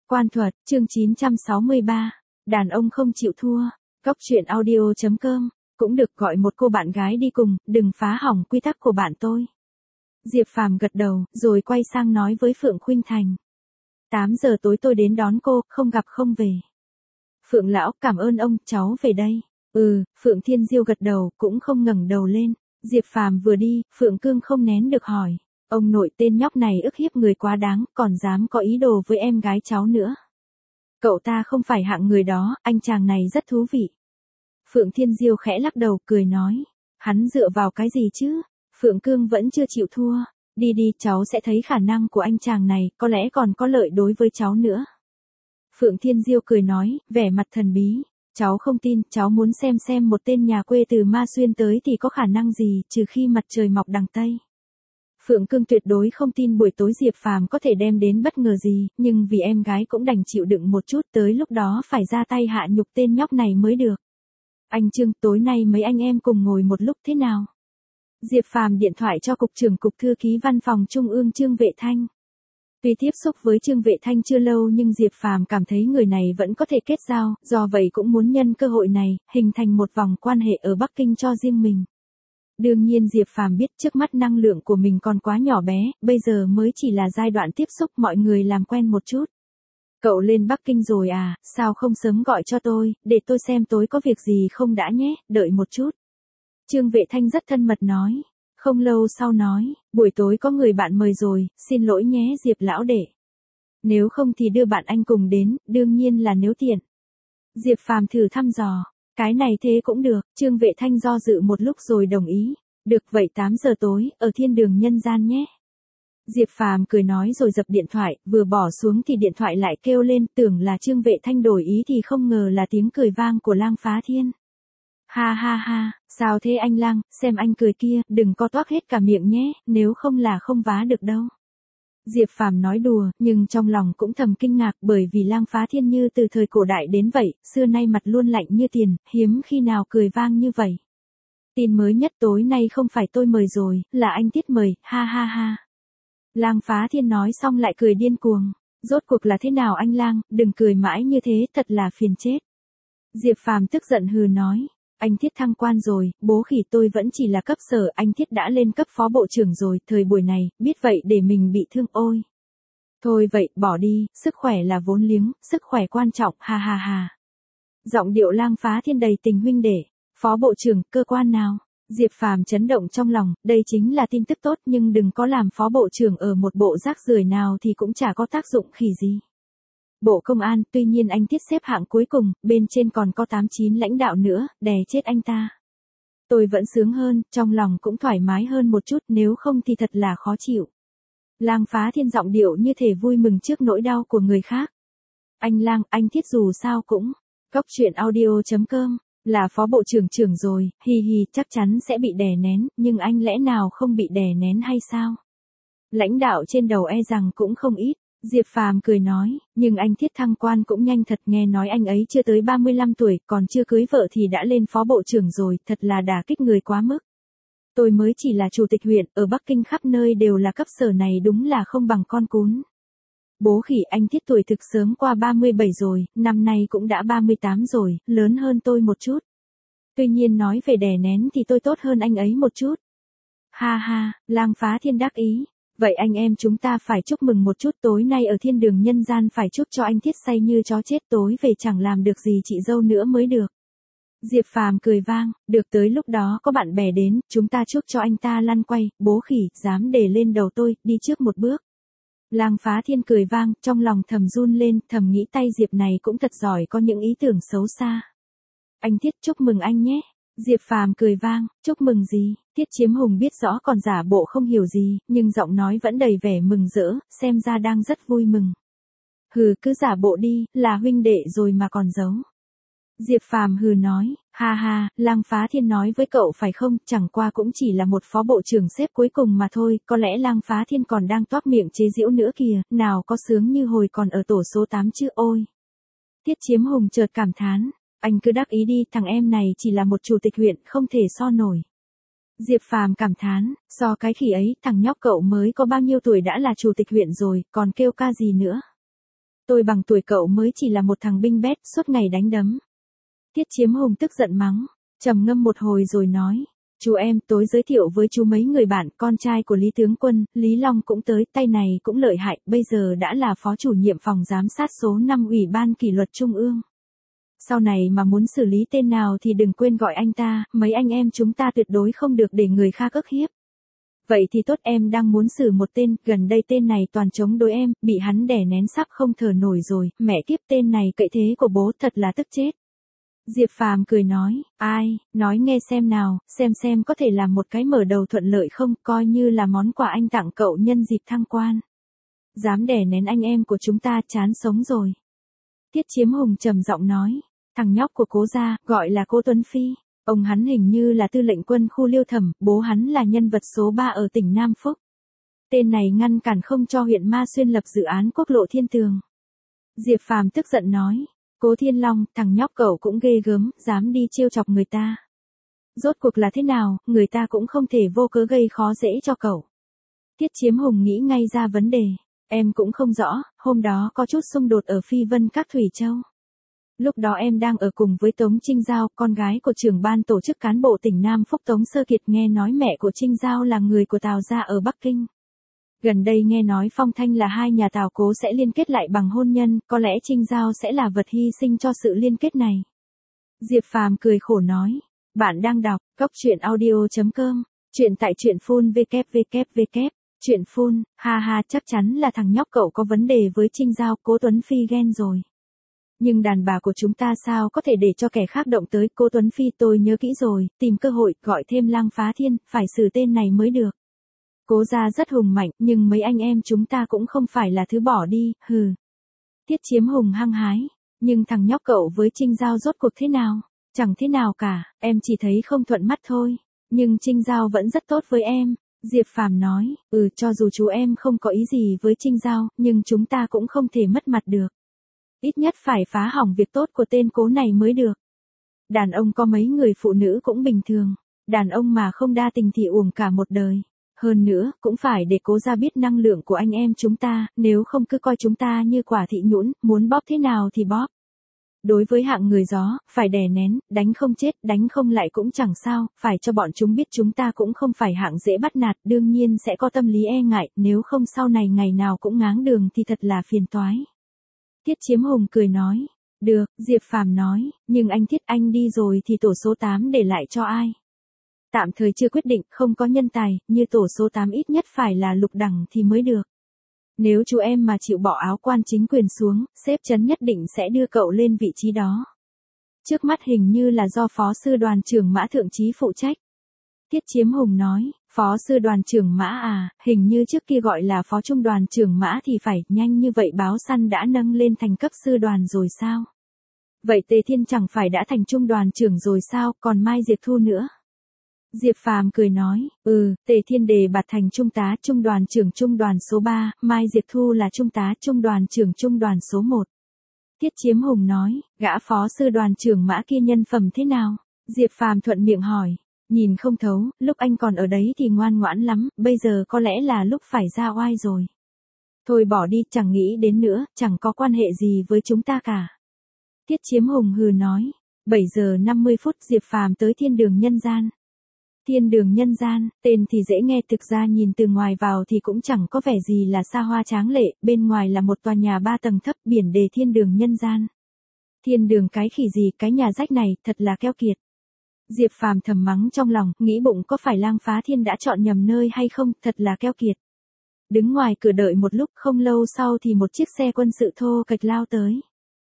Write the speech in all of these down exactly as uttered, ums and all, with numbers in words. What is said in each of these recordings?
Quan thuật, chương chín trăm sáu mươi ba. Đàn ông không chịu thua. Góc truyện audio chấm com. Cũng được gọi một cô bạn gái đi cùng, đừng phá hỏng quy tắc của bạn tôi. Diệp Phàm gật đầu, rồi quay sang nói với Phượng Khuynh Thành. tám giờ tối tôi đến đón cô, không gặp không về. Phượng lão, cảm ơn ông, cháu về đây. Ừ, Phượng Thiên Diêu gật đầu, cũng không ngẩng đầu lên. Diệp Phàm vừa đi, Phượng Cương không nén được hỏi. Ông nội tên nhóc này ức hiếp người quá đáng, còn dám có ý đồ với em gái cháu nữa. Cậu ta không phải hạng người đó, anh chàng này rất thú vị. Phượng Thiên Diêu khẽ lắc đầu, cười nói. Hắn dựa vào cái gì chứ? Phượng Cương vẫn chưa chịu thua. Đi đi, cháu sẽ thấy khả năng của anh chàng này, có lẽ còn có lợi đối với cháu nữa. Phượng Thiên Diêu cười nói, vẻ mặt thần bí. Cháu không tin, cháu muốn xem xem một tên nhà quê từ Ma Xuyên tới thì có khả năng gì, trừ khi mặt trời mọc đằng Tây. Phượng Cương tuyệt đối không tin buổi tối Diệp Phàm có thể đem đến bất ngờ gì, nhưng vì em gái cũng đành chịu đựng một chút, tới lúc đó phải ra tay hạ nhục tên nhóc này mới được. Anh Trương, tối nay mấy anh em cùng ngồi một lúc thế nào? Diệp Phàm điện thoại cho cục trưởng cục thư ký văn phòng Trung ương Trương Vệ Thanh. Tuy tiếp xúc với Trương Vệ Thanh chưa lâu nhưng Diệp Phàm cảm thấy người này vẫn có thể kết giao, do vậy cũng muốn nhân cơ hội này, hình thành một vòng quan hệ ở Bắc Kinh cho riêng mình. Đương nhiên Diệp Phàm biết trước mắt năng lượng của mình còn quá nhỏ bé, bây giờ mới chỉ là giai đoạn tiếp xúc, mọi người làm quen một chút. Cậu lên Bắc Kinh rồi à, sao không sớm gọi cho tôi, để tôi xem tối có việc gì không đã nhé, đợi một chút. Trương Vệ Thanh rất thân mật nói. Không lâu sau nói, buổi tối có người bạn mời rồi, xin lỗi nhé Diệp lão đệ. Nếu không thì đưa bạn anh cùng đến, đương nhiên là nếu tiện. Diệp Phàm thử thăm dò, cái này thế cũng được, Trương Vệ Thanh do dự một lúc rồi đồng ý. Được vậy tám giờ tối, ở thiên đường nhân gian nhé. Diệp Phàm cười nói rồi dập điện thoại, vừa bỏ xuống thì điện thoại lại kêu lên, tưởng là Trương Vệ Thanh đổi ý thì không ngờ là tiếng cười vang của Lang Phá Thiên. Ha ha ha, sao thế anh Lang, xem anh cười kia, đừng co toác hết cả miệng nhé, nếu không là không vá được đâu. Diệp Phàm nói đùa, nhưng trong lòng cũng thầm kinh ngạc bởi vì Lang Phá Thiên như từ thời cổ đại đến vậy, xưa nay mặt luôn lạnh như tiền, hiếm khi nào cười vang như vậy. Tin mới nhất tối nay không phải tôi mời rồi, là anh Tiết mời, ha ha ha. Lang Phá Thiên nói xong lại cười điên cuồng. Rốt cuộc là thế nào anh Lang, đừng cười mãi như thế, thật là phiền chết. Diệp Phàm tức giận hừ nói. Anh Thiết thăng quan rồi, bố khỉ tôi vẫn chỉ là cấp sở, anh Thiết đã lên cấp phó bộ trưởng rồi, thời buổi này, biết vậy để mình bị thương ôi. Thôi vậy, bỏ đi, sức khỏe là vốn liếng, sức khỏe quan trọng, ha ha ha. Giọng điệu Lang Phá Thiên đầy tình huynh đệ, phó bộ trưởng, cơ quan nào? Diệp Phàm chấn động trong lòng, đây chính là tin tức tốt nhưng đừng có làm phó bộ trưởng ở một bộ rác rưởi nào thì cũng chả có tác dụng khỉ gì. Bộ Công an, tuy nhiên anh Thiết xếp hạng cuối cùng, bên trên còn có tám chín lãnh đạo nữa, đè chết anh ta. Tôi vẫn sướng hơn, trong lòng cũng thoải mái hơn một chút, nếu không thì thật là khó chịu. Lang Phá Thiên giọng điệu như thể vui mừng trước nỗi đau của người khác. Anh Lang, anh Thiết dù sao cũng, góc truyện audio chấm com, là phó bộ trưởng trưởng rồi, hi hi, chắc chắn sẽ bị đè nén, nhưng anh lẽ nào không bị đè nén hay sao? Lãnh đạo trên đầu e rằng cũng không ít. Diệp Phàm cười nói, nhưng anh Thiết thăng quan cũng nhanh thật, nghe nói anh ấy chưa tới ba mươi lăm tuổi, còn chưa cưới vợ thì đã lên phó bộ trưởng rồi, thật là đả kích người quá mức. Tôi mới chỉ là chủ tịch huyện, ở Bắc Kinh khắp nơi đều là cấp sở này, đúng là không bằng con cún. Bố khỉ, anh Thiết tuổi thực sớm qua ba mươi bảy rồi, năm nay cũng đã ba mươi tám rồi, lớn hơn tôi một chút. Tuy nhiên nói về đè nén thì tôi tốt hơn anh ấy một chút. Ha ha, Lang Phá Thiên đắc ý. Vậy anh em chúng ta phải chúc mừng một chút, tối nay ở thiên đường nhân gian phải chúc cho anh Thiết say như chó chết, tối về chẳng làm được gì chị dâu nữa mới được. Diệp Phàm cười vang, được, tới lúc đó có bạn bè đến, chúng ta chúc cho anh ta lăn quay, bố khỉ, dám để lên đầu tôi, đi trước một bước. Lang Phá Thiên cười vang, trong lòng thầm run lên, thầm nghĩ tay Diệp này cũng thật giỏi, có những ý tưởng xấu xa. Anh Thiết, chúc mừng anh nhé. Diệp Phàm cười vang, chúc mừng gì? Thiết Chiếm Hùng biết rõ còn giả bộ không hiểu gì, nhưng giọng nói vẫn đầy vẻ mừng rỡ, xem ra đang rất vui mừng. Hừ, cứ giả bộ đi, là huynh đệ rồi mà còn giấu. Diệp Phàm hừ nói, ha ha, Lang Phá Thiên nói với cậu phải không, chẳng qua cũng chỉ là một phó bộ trưởng xếp cuối cùng mà thôi, có lẽ Lang Phá Thiên còn đang toác miệng chế giễu nữa kìa, nào có sướng như hồi còn ở tổ số tám chứ ôi. Thiết Chiếm Hùng chợt cảm thán. Anh cứ đắc ý đi, thằng em này chỉ là một chủ tịch huyện, không thể so nổi. Diệp Phàm cảm thán, so cái khỉ ấy, thằng nhóc cậu mới có bao nhiêu tuổi đã là chủ tịch huyện rồi, còn kêu ca gì nữa. tôi bằng tuổi cậu mới chỉ là một thằng binh bét, suốt ngày đánh đấm. Tiết Chiếm Hùng tức giận mắng, trầm ngâm một hồi rồi nói, chú em, tối giới thiệu với chú mấy người bạn, con trai của Lý Tướng Quân, Lý Long cũng tới, tay này cũng lợi hại, bây giờ đã là phó chủ nhiệm phòng giám sát số năm Ủy ban Kỷ luật Trung ương. Sau này mà muốn xử lý tên nào thì đừng quên gọi anh ta, mấy anh em chúng ta tuyệt đối không được để người khác ức hiếp. Vậy thì tốt, em đang muốn xử một tên, gần đây tên này toàn chống đối em, bị hắn đè nén sắp không thở nổi rồi, mẹ kiếp, tên này cậy thế của bố thật là tức chết. Diệp Phàm cười nói, ai, nói nghe xem nào, xem xem có thể làm một cái mở đầu thuận lợi không, coi như là món quà anh tặng cậu nhân dịp thăng quan. Dám đè nén anh em của chúng ta, chán sống rồi. Tiết Chiếm Hùng trầm giọng nói, thằng nhóc của Cố gia, gọi là Cố Tuấn Phi, ông hắn hình như là tư lệnh quân khu Liêu Thẩm, bố hắn là nhân vật số ba ở tỉnh Nam Phúc. Tên này ngăn cản không cho huyện Ma Xuyên lập dự án quốc lộ Thiên Tường. Diệp Phàm tức giận nói, Cố Thiên Long, thằng nhóc cậu cũng ghê gớm, dám đi trêu chọc người ta. Rốt cuộc là thế nào, người ta cũng không thể vô cớ gây khó dễ cho cậu. Tiết Chiếm Hùng nghĩ ngay ra vấn đề, em cũng không rõ, hôm đó có chút xung đột ở Phi Vân Các Thủy Châu. Lúc đó em đang ở cùng với Tống Trinh Giao, con gái của trưởng ban tổ chức cán bộ tỉnh Nam Phúc Tống Sơ Kiệt, nghe nói mẹ của Trinh Giao là người của Tào gia ở Bắc Kinh. Gần đây nghe nói phong thanh là hai nhà Tào Cố sẽ liên kết lại bằng hôn nhân, có lẽ Trinh Giao sẽ là vật hy sinh cho sự liên kết này. Diệp Phàm cười khổ nói, bạn đang đọc cốc truyện audio chấm com, truyện tại truyện phun www. Truyện phun, ha ha, chắc chắn là thằng nhóc cậu có vấn đề với Trinh Giao, Cố Tuấn Phi ghen rồi. Nhưng đàn bà của chúng ta sao có thể để cho kẻ khác động tới, Cố Tuấn Phi tôi nhớ kỹ rồi, tìm cơ hội, gọi thêm Lăng Phá Thiên, phải xử tên này mới được. Cố gia rất hùng mạnh, nhưng mấy anh em chúng ta cũng không phải là thứ bỏ đi, hừ. Tiết Chiếm Hùng hăng hái, nhưng thằng nhóc cậu với Trinh Giao rốt cuộc thế nào? Chẳng thế nào cả, em chỉ thấy không thuận mắt thôi, nhưng Trinh Giao vẫn rất tốt với em. Diệp Phàm nói, ừ, cho dù chú em không có ý gì với Trinh Giao, nhưng chúng ta cũng không thể mất mặt được. Ít nhất phải phá hỏng việc tốt của tên Cố này mới được. Đàn ông có mấy người phụ nữ cũng bình thường, đàn ông mà không đa tình thì uổng cả một đời. Hơn nữa, cũng phải để Cố gia biết năng lượng của anh em chúng ta, nếu không cứ coi chúng ta như quả thị nhũn, muốn bóp thế nào thì bóp. Đối với hạng người gió, phải đè nén, đánh không chết, đánh không lại cũng chẳng sao, phải cho bọn chúng biết chúng ta cũng không phải hạng dễ bắt nạt, đương nhiên sẽ có tâm lý e ngại, nếu không sau này ngày nào cũng ngáng đường thì thật là phiền toái. Tiết Chiếm Hùng cười nói, được, Diệp Phàm nói, nhưng anh Thiết, anh đi rồi thì tổ số tám để lại cho ai? Tạm thời chưa quyết định, không có nhân tài, như tổ số tám ít nhất phải là lục đẳng thì mới được. Nếu chú em mà chịu bỏ áo quan chính quyền xuống, sếp Trấn nhất định sẽ đưa cậu lên vị trí đó. Trước mắt hình như là do Phó Sư Đoàn trưởng Mã Thượng Chí phụ trách. Tiết Chiếm Hùng nói, Phó Sư Đoàn trưởng Mã à, hình như trước kia gọi là Phó Trung Đoàn trưởng Mã thì phải, nhanh như vậy báo săn đã nâng lên thành cấp sư đoàn rồi sao? Vậy Tề Thiên chẳng phải đã thành Trung Đoàn trưởng rồi sao, còn Mai Diệp Thu nữa? Diệp Phàm cười nói, ừ, Tề Thiên đề bạt thành Trung tá Trung đoàn trưởng Trung đoàn số ba, Mai Diệp Thu là Trung tá Trung đoàn trưởng Trung đoàn số một. Tiết Chiếm Hùng nói, gã Phó Sư Đoàn trưởng Mã kia nhân phẩm thế nào? Diệp Phàm thuận miệng hỏi, nhìn không thấu, lúc anh còn ở đấy thì ngoan ngoãn lắm, bây giờ có lẽ là lúc phải ra oai rồi. Thôi bỏ đi, chẳng nghĩ đến nữa, chẳng có quan hệ gì với chúng ta cả. Tiết Chiếm Hùng hừ nói, bảy giờ năm mươi phút Diệp Phàm tới Thiên Đường Nhân Gian. Thiên Đường Nhân Gian, tên thì dễ nghe, thực ra nhìn từ ngoài vào thì cũng chẳng có vẻ gì là xa hoa tráng lệ, bên ngoài là một tòa nhà ba tầng thấp, biển đề Thiên Đường Nhân Gian. Thiên đường cái khỉ gì, cái nhà rách này, thật là keo kiệt. Diệp Phàm thầm mắng trong lòng, nghĩ bụng có phải Lang Phá Thiên đã chọn nhầm nơi hay không, thật là keo kiệt. Đứng ngoài cửa đợi một lúc, không lâu sau thì một chiếc xe quân sự thô kệch lao tới.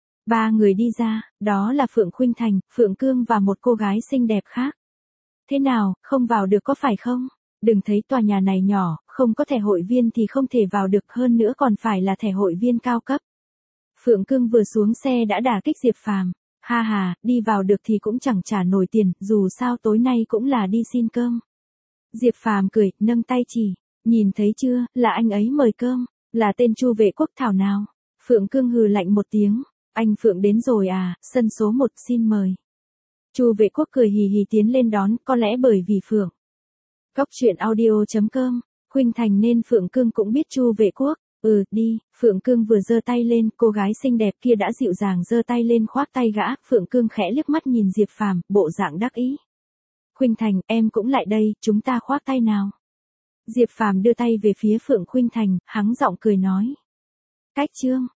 Ba người đi ra, đó là Phượng Khuynh Thành, Phượng Cương và một cô gái xinh đẹp khác. Thế nào, không vào được có phải không? Đừng thấy tòa nhà này nhỏ, không có thẻ hội viên thì không thể vào được, hơn nữa còn phải là thẻ hội viên cao cấp. Phượng Cương vừa xuống xe đã đả kích Diệp Phàm. Ha ha, đi vào được thì cũng chẳng trả nổi tiền, dù sao tối nay cũng là đi xin cơm. Diệp Phàm cười, nâng tay chỉ, nhìn thấy chưa, là anh ấy mời cơm, là tên Chu Vệ Quốc thảo nào. Phượng Cương hừ lạnh một tiếng, anh Phượng đến rồi à, sân số một xin mời. Chu Vệ Quốc cười hì hì tiến lên đón, có lẽ bởi vì Phượng. Cốc truyện audio chấm com, Khuynh Thành nên Phượng Cương cũng biết Chu Vệ Quốc, Ừ, đi, Phượng Cương vừa giơ tay lên, cô gái xinh đẹp kia đã dịu dàng giơ tay lên khoác tay gã, Phượng Cương khẽ liếc mắt nhìn Diệp Phàm, bộ dạng đắc ý. Khuynh Thành, em cũng lại đây, chúng ta khoác tay nào. Diệp Phàm đưa tay về phía Phượng Khuynh Thành, hắng giọng cười nói. Cách chương.